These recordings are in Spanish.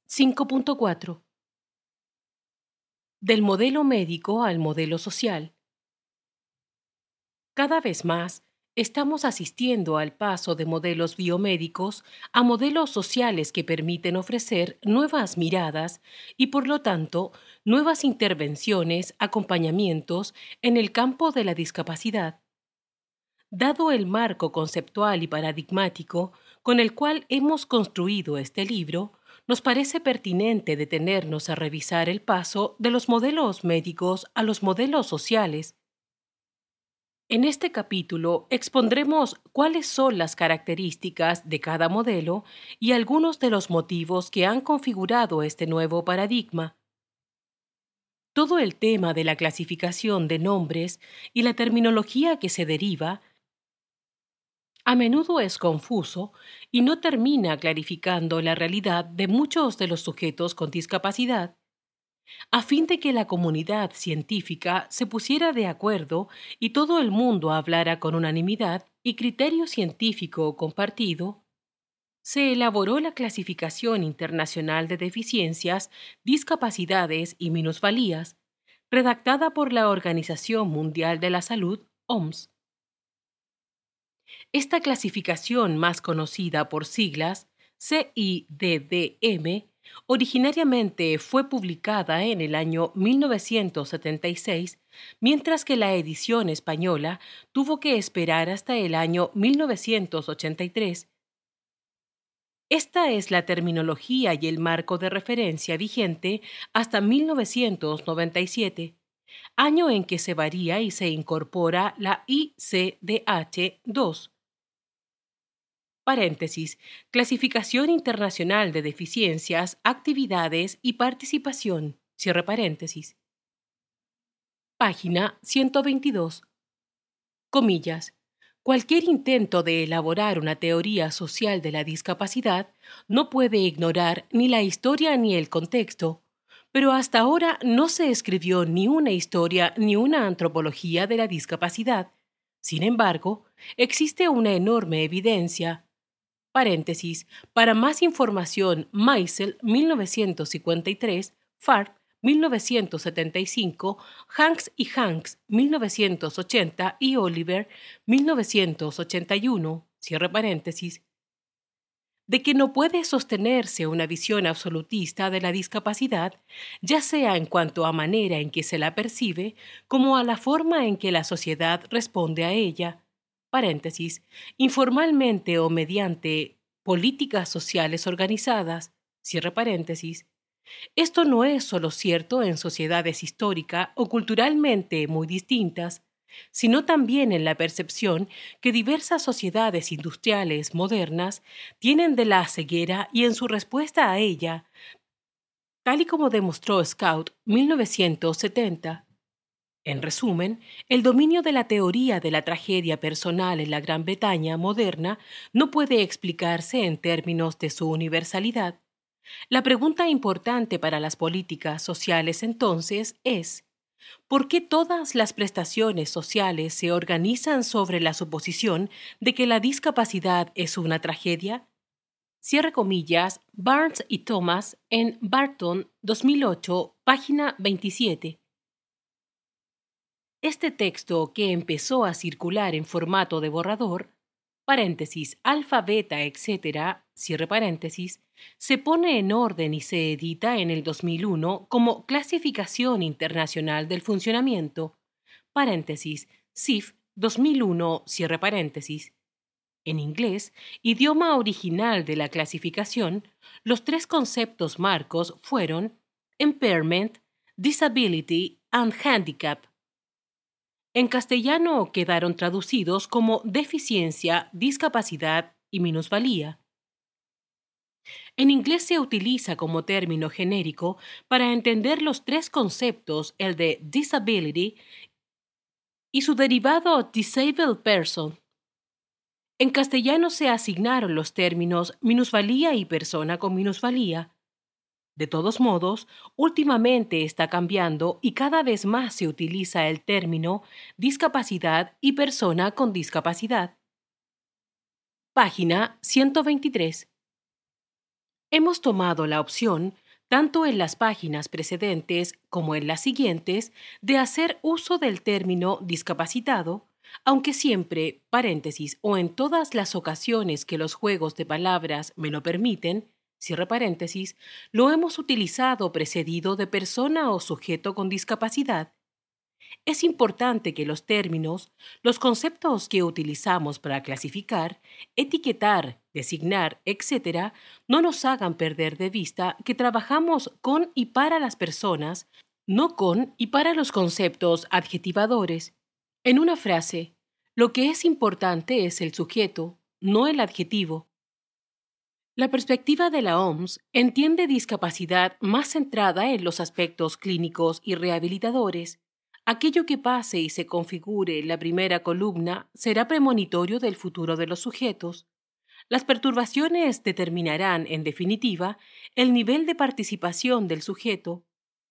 5.4. Del modelo médico al modelo social. Cada vez más, estamos asistiendo al paso de modelos biomédicos a modelos sociales que permiten ofrecer nuevas miradas y, por lo tanto, nuevas intervenciones, acompañamientos en el campo de la discapacidad. Dado el marco conceptual y paradigmático con el cual hemos construido este libro, nos parece pertinente detenernos a revisar el paso de los modelos médicos a los modelos sociales. En este capítulo expondremos cuáles son las características de cada modelo y algunos de los motivos que han configurado este nuevo paradigma. Todo el tema de la clasificación de nombres y la terminología que se deriva a menudo es confuso y no termina clarificando la realidad de muchos de los sujetos con discapacidad. A fin de que la comunidad científica se pusiera de acuerdo y todo el mundo hablara con unanimidad y criterio científico compartido, se elaboró la Clasificación Internacional de Deficiencias, Discapacidades y Minusvalías, redactada por la Organización Mundial de la Salud, OMS. Esta clasificación, más conocida por siglas CIDDM, originariamente fue publicada en el año 1976, mientras que la edición española tuvo que esperar hasta el año 1983. Esta es la terminología y el marco de referencia vigente hasta 1997, año en que se varía y se incorpora la ICDH-2. Paréntesis, Clasificación Internacional de Deficiencias, Actividades y Participación. Cierre paréntesis. Página 122. Comillas. Cualquier intento de elaborar una teoría social de la discapacidad no puede ignorar ni la historia ni el contexto, pero hasta ahora no se escribió ni una historia ni una antropología de la discapacidad. Sin embargo, existe una enorme evidencia. Paréntesis, para más información, Meisel, 1953, Farb, 1975, Hanks y Hanks, 1980 y Oliver, 1981, cierre paréntesis, de que no puede sostenerse una visión absolutista de la discapacidad, ya sea en cuanto a manera en que se la percibe, como a la forma en que la sociedad responde a ella. Paréntesis, informalmente o mediante políticas sociales organizadas, cierre paréntesis. Esto no es solo cierto en sociedades histórica o culturalmente muy distintas, sino también en la percepción que diversas sociedades industriales modernas tienen de la ceguera y en su respuesta a ella, tal y como demostró Scout 1970. En resumen, el dominio de la teoría de la tragedia personal en la Gran Bretaña moderna no puede explicarse en términos de su universalidad. La pregunta importante para las políticas sociales entonces es, ¿por qué todas las prestaciones sociales se organizan sobre la suposición de que la discapacidad es una tragedia? Cierre comillas, Barnes y Thomas en Barton 2008, página 27. Este texto, que empezó a circular en formato de borrador, paréntesis, alfa, beta, etcétera, cierre paréntesis, se pone en orden y se edita en el 2001 como Clasificación Internacional del Funcionamiento, paréntesis, CIF 2001, cierre paréntesis. En inglés, idioma original de la clasificación, los tres conceptos marcos fueron impairment, disability and handicap. En castellano quedaron traducidos como deficiencia, discapacidad y minusvalía. En inglés se utiliza como término genérico para entender los tres conceptos, el de disability y su derivado disabled person. En castellano se asignaron los términos minusvalía y persona con minusvalía. De todos modos, últimamente está cambiando y cada vez más se utiliza el término discapacidad y persona con discapacidad. Página 123. Hemos tomado la opción, tanto en las páginas precedentes como en las siguientes, de hacer uso del término discapacitado, aunque siempre, paréntesis, o en todas las ocasiones que los juegos de palabras me lo permiten, cierre paréntesis, lo hemos utilizado precedido de persona o sujeto con discapacidad. Es importante que los términos, los conceptos que utilizamos para clasificar, etiquetar, designar, etcétera, no nos hagan perder de vista que trabajamos con y para las personas, no con y para los conceptos adjetivadores. En una frase, lo que es importante es el sujeto, no el adjetivo. La perspectiva de la OMS entiende discapacidad más centrada en los aspectos clínicos y rehabilitadores. Aquello que pase y se configure en la primera columna será premonitorio del futuro de los sujetos. Las perturbaciones determinarán, en definitiva, el nivel de participación del sujeto.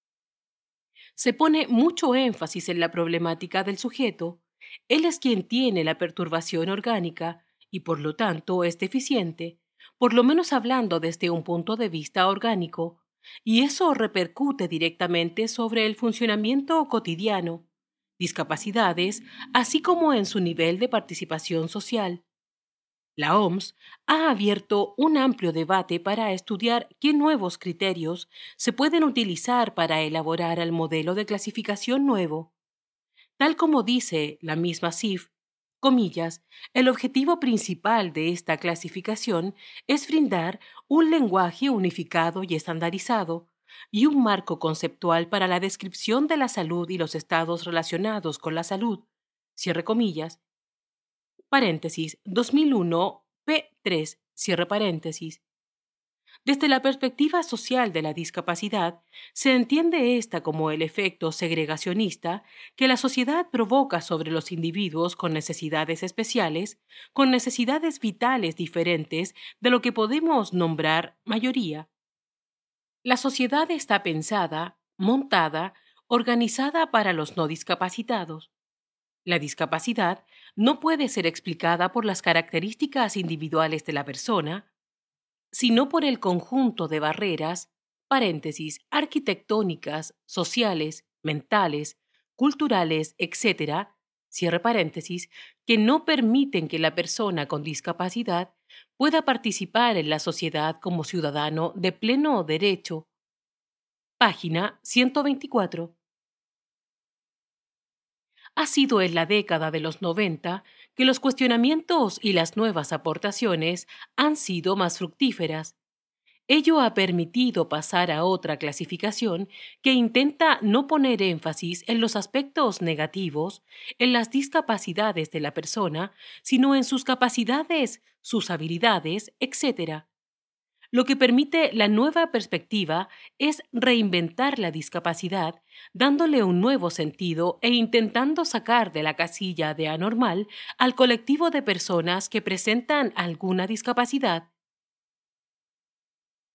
Se pone mucho énfasis en la problemática del sujeto. Él es quien tiene la perturbación orgánica y por lo tanto es deficiente, por lo menos hablando desde un punto de vista orgánico, y eso repercute directamente sobre el funcionamiento cotidiano, discapacidades, así como en su nivel de participación social. La OMS ha abierto un amplio debate para estudiar qué nuevos criterios se pueden utilizar para elaborar el modelo de clasificación nuevo. Tal como dice la misma CIF, comillas, el objetivo principal de esta clasificación es brindar un lenguaje unificado y estandarizado y un marco conceptual para la descripción de la salud y los estados relacionados con la salud, cierre comillas, paréntesis, 2001, P3, cierre paréntesis. Desde la perspectiva social de la discapacidad, se entiende esta como el efecto segregacionista que la sociedad provoca sobre los individuos con necesidades especiales, con necesidades vitales diferentes de lo que podemos nombrar mayoría. La sociedad está pensada, montada, organizada para los no discapacitados. La discapacidad no puede ser explicada por las características individuales de la persona, sino por el conjunto de barreras, paréntesis, arquitectónicas, sociales, mentales, culturales, etcétera, cierre paréntesis, que no permiten que la persona con discapacidad pueda participar en la sociedad como ciudadano de pleno derecho. Página 124. Ha sido en la década de los 90 que los cuestionamientos y las nuevas aportaciones han sido más fructíferas. Ello ha permitido pasar a otra clasificación que intenta no poner énfasis en los aspectos negativos, en las discapacidades de la persona, sino en sus capacidades, sus habilidades, etc. Lo que permite la nueva perspectiva es reinventar la discapacidad, dándole un nuevo sentido e intentando sacar de la casilla de anormal al colectivo de personas que presentan alguna discapacidad.